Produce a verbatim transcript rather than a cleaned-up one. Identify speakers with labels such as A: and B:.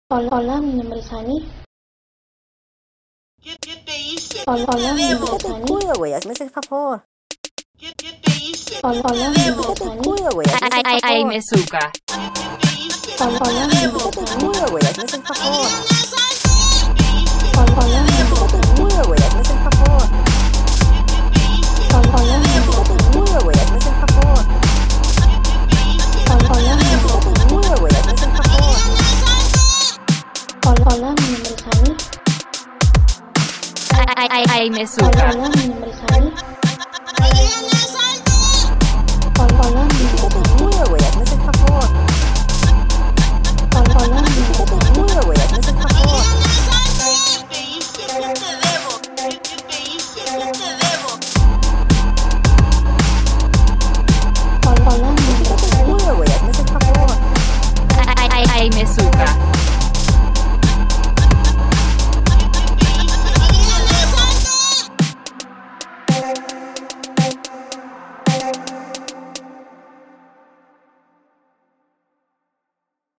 A: Hola, hola, mi nombre es Ani.
B: ¿Qué, qué te hice?
A: Hola,
B: ¿Qué
A: hola,
B: te
A: mi
B: debo?
A: nombre es
C: Quítate el
A: Ani.
C: culo, güey, hazme ese favor.
B: ¿Qué, qué te hice?
A: Hola,
B: ¿Qué
A: hola,
B: te
A: mi
B: debo?
A: nombre es
C: Quítate el
A: Ani.
C: culo, güey, hazme ese
D: Ay, ay,
C: favor.
D: Mezuka.
B: ¿Qué, qué te hice?
A: Hola,
B: ¿Qué
A: hola,
B: te
A: mi
B: debo?
A: nombre es
C: Quítate el
A: Ani.
C: culo, güey, hazme ese favor.
B: ¿Qué te hice?
A: Hola, hola, mi nombre
C: Quítate
A: es
C: el
A: Ani.
C: culo, güey, hazme ese favor.
B: ¿Qué, qué te hice?
A: Hola, hola, mi nombre
C: Quítate
A: es
C: el
A: Ani.
C: culo, güey, hazme ese favor.
B: ¿Qué te hice?
A: Hola, hola, mi nombre
C: Quítate
A: es
C: el
A: Ani.
C: culo, güey, hazme ese favor.
A: Hola, hola, mi nombre es Ani.
D: Ay, ay, ay, ay,
A: Hola,
D: Mezuka.
A: hola, mi nombre es Ani. Hola, hola, mi nombre
C: Quítate
A: es
C: el
A: Ani.
C: culo, güey, hazme ese favor.
A: Hola, hola, mi nombre
C: Quítate
A: es
C: el
A: Ani.
C: culo, güey, hazme ese favor.
B: ¿Qué te hice? ¿Qué te debo? ¿Qué, qué te hice? ¿Qué te debo?
A: Hola, hola, mi nombre
C: Quítate
A: es
C: el
A: Ani.
C: culo, güey, hazme ese favor.
D: Ay, ay, ay, Mezuka.